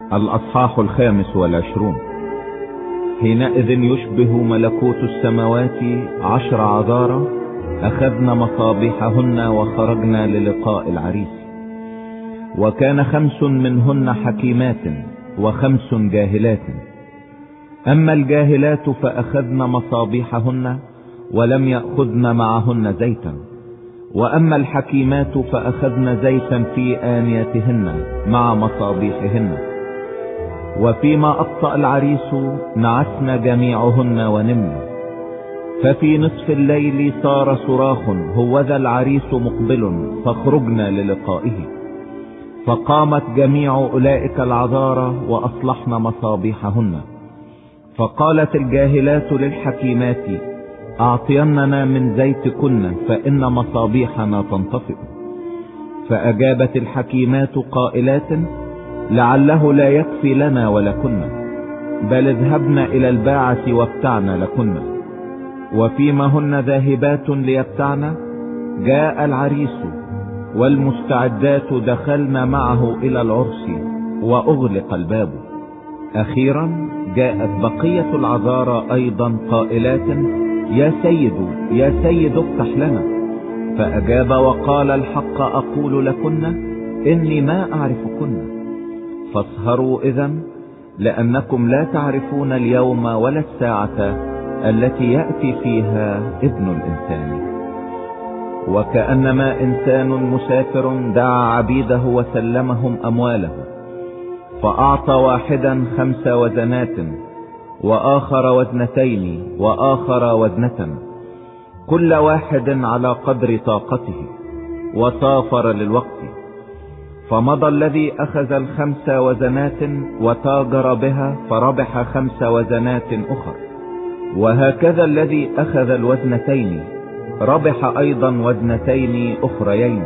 الأصحاح 25. حينئذ يشبه ملكوت السماوات 10 عذارى أخذنا مصابيحهن وخرجنا للقاء العريس. وكان 5 منهن حكيمات و5 جاهلات. أما الجاهلات فأخذن مصابيحهن ولم يأخذن معهن زيتا، وأما الحكيمات فأخذن زيتا في آنيتهن مع مصابيحهن. وفيما أبطأ العريس نعسن جميعهن ونمن. ففي نصف الليل صار صراخ هوذا العريس مقبل فاخرجنا للقائه. فقامت جميع أولئك العذارى وأصلحن مصابيحهن. فقالت الجاهلات للحكيمات أعطيننا من زيتكن فإن مصابيحنا تنطفئ. فأجابت الحكيمات قائلات لعله لا يكفي لنا ولكن، بل اذهبن إلى الباعة وابتعن لكن. وفيما هن ذاهبات ليبتعن جاء العريس، والمستعدات دخلن معه إلى العرس وأغلق الباب. أخيرا جاءت بقية العذارى أيضا قائلات يا سيد يا سيد افتح لنا. فأجاب وقال الحق أقول لكن إني ما أعرفكن. فاسهروا إذن، لأنكم لا تعرفون اليوم ولا الساعة التي يأتي فيها ابن الإنسان. وكأنما إنسان مسافر دعا عبيده وسلمهم أمواله، فأعطى واحدا 5 وزنات وآخر 2 وآخر 1، كل واحد على قدر طاقته، وسافر للوقت. فمضى الذي أخذ 5 وزنات وتاجر بها فربح 5 وزنات أخر. وهكذا الذي أخذ 2 ربح أيضا 2 أخريين.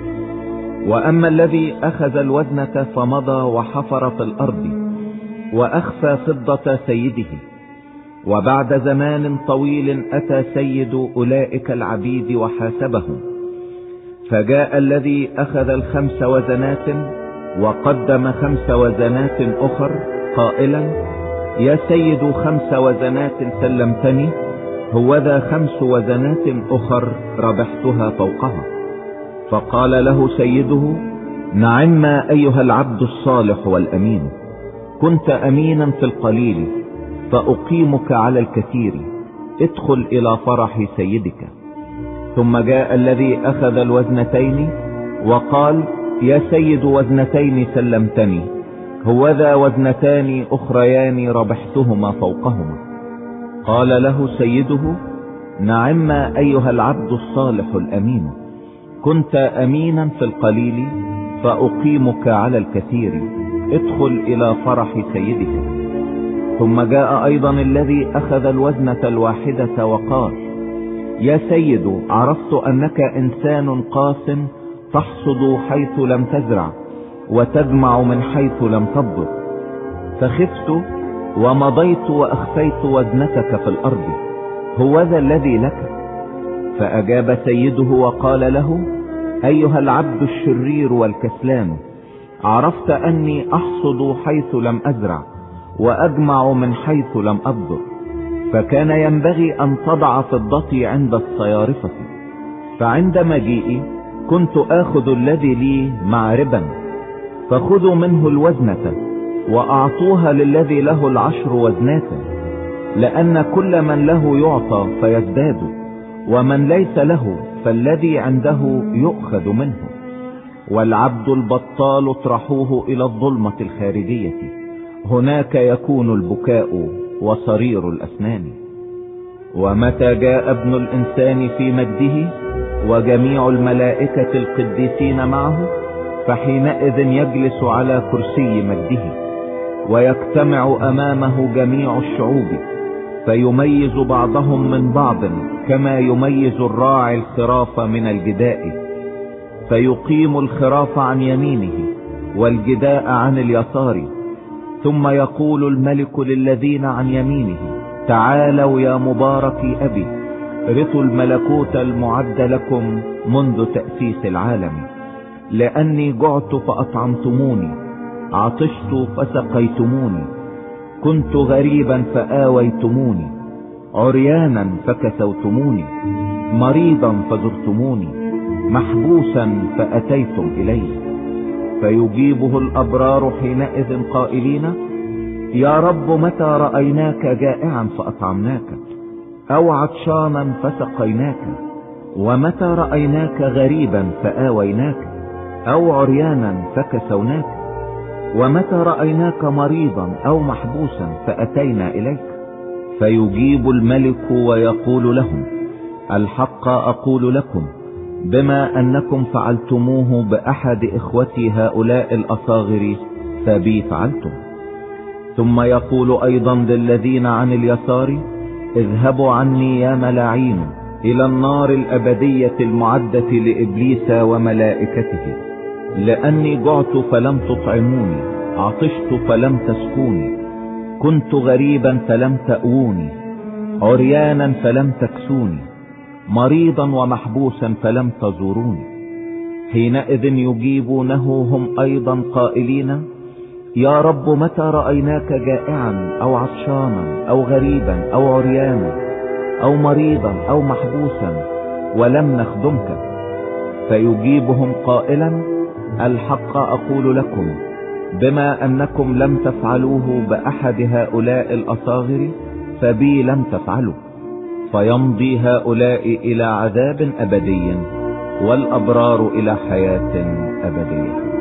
وأما الذي أخذ 1 فمضى وحفر في الأرض وأخفى فضة سيده. وبعد زمان طويل أتى سيد أولئك العبيد وحاسبهم. فجاء الذي أخذ 5 وزنات وقدم 5 وزنات أخر قائلا يا سيد 5 وزنات سلمتني، هوذا 5 وزنات أخر ربحتها فوقها. فقال له سيده نعم أيها العبد الصالح والأمين، كنت أمينا في القليل فأقيمك على الكثير، ادخل إلى فرح سيدك. ثم جاء الذي أخذ 2 وقال يا سيد 2 سلمتني، هوذا 2 أخريان ربحتهما فوقهما. قال له سيده نعم أيها العبد الصالح الأمين، كنت أمينا في القليل فأقيمك على الكثير، ادخل إلى فرح سيدك. ثم جاء أيضا الذي أخذ 1 وقال يا سيد عرفت أنك إنسان قاس، تحصد حيث لم تزرع وتجمع من حيث لم تبذر، فخفت ومضيت وأخفيت وزنتك في الأرض، هوذا الذي لك. فأجاب سيده وقال له أيها العبد الشرير والكسلان، عرفت أني أحصد حيث لم أزرع وأجمع من حيث لم أبذر، فكان ينبغي أن تضع فضتي عند الصيارفة، فعند مجيئي كنت آخذ الذي لي مع ربا. فخذوا منه 1 وأعطوها للذي له 10 وزنات، لأن كل من له يعطى فيزداد، ومن ليس له فالذي عنده يؤخذ منه. والعبد البطال اطرحوه إلى الظلمة الخارجية، هناك يكون البكاء وصرير الأسنان. ومتى جاء ابن الإنسان في مجده وجميع الملائكة القديسين معه، فحينئذ يجلس على كرسي مجده، ويجتمع أمامه جميع الشعوب، فيميز بعضهم من بعض كما يميز الراعي الخراف من الجداء. فيقيم الخراف عن يمينه والجداء عن اليسار. ثم يقول الملك للذين عن يمينه تعالوا يا مبارك أبي، رثوا الملكوت المعد لكم منذ تأسيس العالم، لأني جعت فأطعمتموني، عطشت فسقيتموني، كنت غريبا فآويتموني، عريانا فكسوتموني، مريضا فزرتموني، محبوسا فأتيتم إلي. فيجيبه الأبرار حينئذ قائلين: يا رب متى رأيناك جائعا فأطعمناك، أو عطشانا فسقيناك؟ ومتى رأيناك غريبا فآويناك، أو عريانا فكسوناك؟ ومتى رأيناك مريضا أو محبوسا فأتينا إليك؟ فيجيب الملك ويقول لهم: الحق أقول لكم، بما أنكم فعلتموه بأحد إخوتي هؤلاء الأصاغر فبي فعلتم. ثم يقول أيضا للذين عن اليسار: اذهبوا عني يا ملاعين إلى النار الأبدية المعدة لإبليس وملائكته، لأني جعت فلم تطعموني، عطشت فلم تسقوني، كنت غريبا فلم تأووني، عريانا فلم تكسوني، مريضا ومحبوسا فلم تزوروني. حينئذ يجيبونه هم أيضا قائلين: يا رب متى رأيناك جائعا أو عطشانا أو غريبا أو عريانا أو مريضا أو محبوسا ولم نخدمك؟ فيجيبهم قائلا: الحق أقول لكم، بما أنكم لم تفعلوه بأحد هؤلاء الأصاغر فبي لم تفعلوا. فيمضي هؤلاء إلى عذاب أبدي، والأبرار إلى حياة أبدية.